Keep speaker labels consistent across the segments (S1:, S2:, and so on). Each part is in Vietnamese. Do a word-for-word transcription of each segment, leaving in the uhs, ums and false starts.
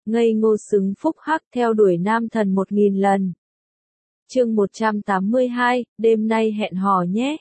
S1: ngây ngô xứng phúc hắc theo đuổi nam thần một nghìn lần. Chương một trăm tám mươi hai, đêm nay hẹn hò nhé.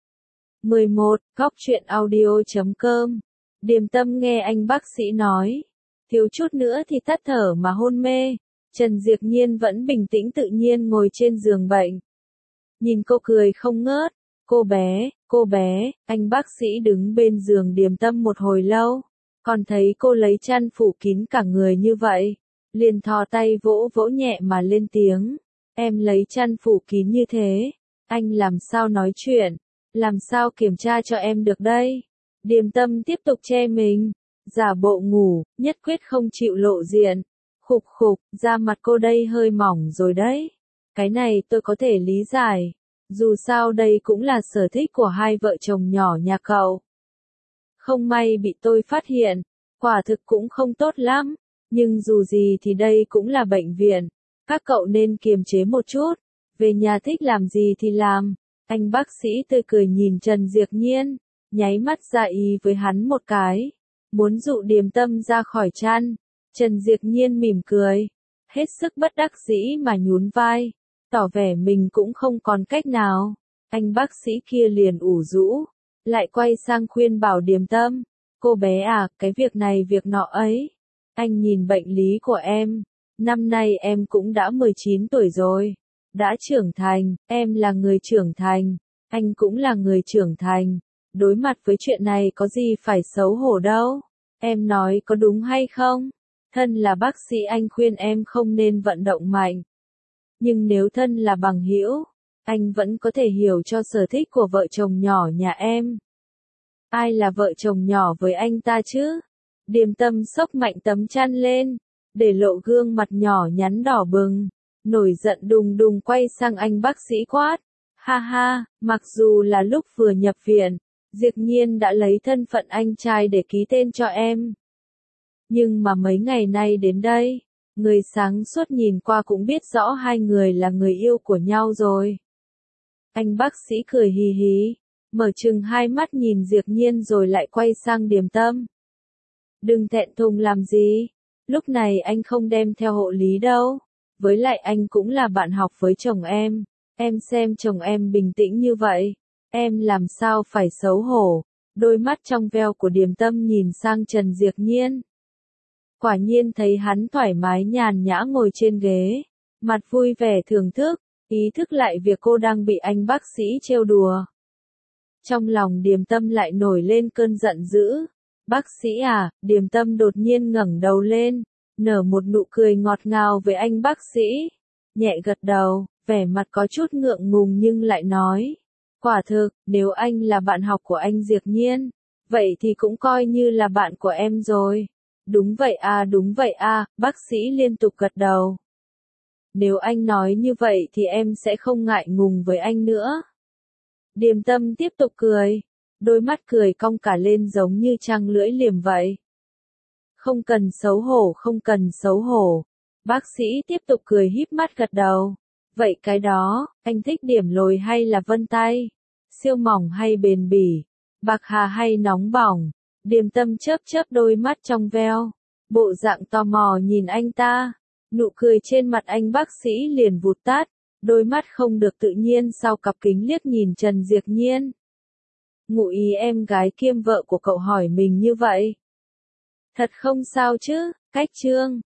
S1: mười một, góc truyện audio chấm com. Điềm Tâm nghe anh bác sĩ nói, thiếu chút nữa thì tắt thở mà hôn mê. Trần Diệp Nhiên vẫn bình tĩnh tự nhiên ngồi trên giường bệnh. Nhìn cô cười không ngớt, cô bé, cô bé, anh bác sĩ đứng bên giường Điềm Tâm một hồi lâu, còn thấy cô lấy chăn phủ kín cả người như vậy, liền thò tay vỗ vỗ nhẹ mà lên tiếng, em lấy chăn phủ kín như thế, anh làm sao nói chuyện, làm sao kiểm tra cho em được đây? Điềm Tâm tiếp tục che mình, giả bộ ngủ, nhất quyết không chịu lộ diện. Khục khục, da mặt cô đây hơi mỏng rồi đấy. Cái này tôi có thể lý giải. Dù sao đây cũng là sở thích của hai vợ chồng nhỏ nhà cậu. Không may bị tôi phát hiện, quả thực cũng không tốt lắm. Nhưng dù gì thì đây cũng là bệnh viện. Các cậu nên kiềm chế một chút. Về nhà thích làm gì thì làm. Anh bác sĩ tươi cười nhìn Trần Diệp Nhiên, nháy mắt ra ý với hắn một cái. Muốn dụ Điềm Tâm ra khỏi chăn. Trần Diệp Nhiên mỉm cười, hết sức bất đắc dĩ mà nhún vai, tỏ vẻ mình cũng không còn cách nào. Anh bác sĩ kia liền ủ rũ, lại quay sang khuyên bảo Điềm Tâm, cô bé à, cái việc này việc nọ ấy. Anh nhìn bệnh lý của em, năm nay em cũng đã mười chín tuổi rồi, đã trưởng thành, em là người trưởng thành, anh cũng là người trưởng thành. Đối mặt với chuyện này có gì phải xấu hổ đâu, em nói có đúng hay không? Thân là bác sĩ anh khuyên em không nên vận động mạnh. Nhưng nếu thân là bằng hữu, anh vẫn có thể hiểu cho sở thích của vợ chồng nhỏ nhà em. Ai là vợ chồng nhỏ với anh ta chứ? Điềm Tâm xốc mạnh tấm chăn lên, để lộ gương mặt nhỏ nhắn đỏ bừng, nổi giận đùng đùng quay sang anh bác sĩ quát. Ha ha, mặc dù là lúc vừa nhập viện, Diệp Nhiên đã lấy thân phận anh trai để ký tên cho em. Nhưng mà mấy ngày nay đến đây, người sáng suốt nhìn qua cũng biết rõ hai người là người yêu của nhau rồi. Anh bác sĩ cười hì hì, mở chừng hai mắt nhìn Diệp Nhiên rồi lại quay sang Điềm Tâm. Đừng thẹn thùng làm gì, lúc này anh không đem theo hộ lý đâu, với lại anh cũng là bạn học với chồng em, em xem chồng em bình tĩnh như vậy, em làm sao phải xấu hổ. Đôi mắt trong veo của Điềm Tâm nhìn sang Trần Diệp Nhiên. Quả nhiên thấy hắn thoải mái nhàn nhã ngồi trên ghế, mặt vui vẻ thưởng thức, ý thức lại việc cô đang bị anh bác sĩ trêu đùa. Trong lòng Điềm Tâm lại nổi lên cơn giận dữ. Bác sĩ à, Điềm Tâm đột nhiên ngẩng đầu lên, nở một nụ cười ngọt ngào với anh bác sĩ, nhẹ gật đầu, vẻ mặt có chút ngượng ngùng nhưng lại nói, quả thực, nếu anh là bạn học của anh Diệp Nhiên, vậy thì cũng coi như là bạn của em rồi. Đúng vậy à, đúng vậy à, bác sĩ liên tục gật đầu. Nếu anh nói như vậy thì em sẽ không ngại ngùng với anh nữa. Điềm Tâm tiếp tục cười, đôi mắt cười cong cả lên giống như trăng lưỡi liềm vậy. Không cần xấu hổ, không cần xấu hổ. Bác sĩ tiếp tục cười híp mắt gật đầu. Vậy cái đó, anh thích điểm lồi hay là vân tay? Siêu mỏng hay bền bỉ? Bạc hà hay nóng bỏng? Điềm Tâm chớp chớp đôi mắt trong veo, bộ dạng tò mò nhìn anh ta, nụ cười trên mặt anh bác sĩ liền vụt tắt, đôi mắt không được tự nhiên sau cặp kính liếc nhìn Trần Diệp Nhiên. Ngụ ý em gái kiêm vợ của cậu hỏi mình như vậy. Thật không sao chứ, cách chương.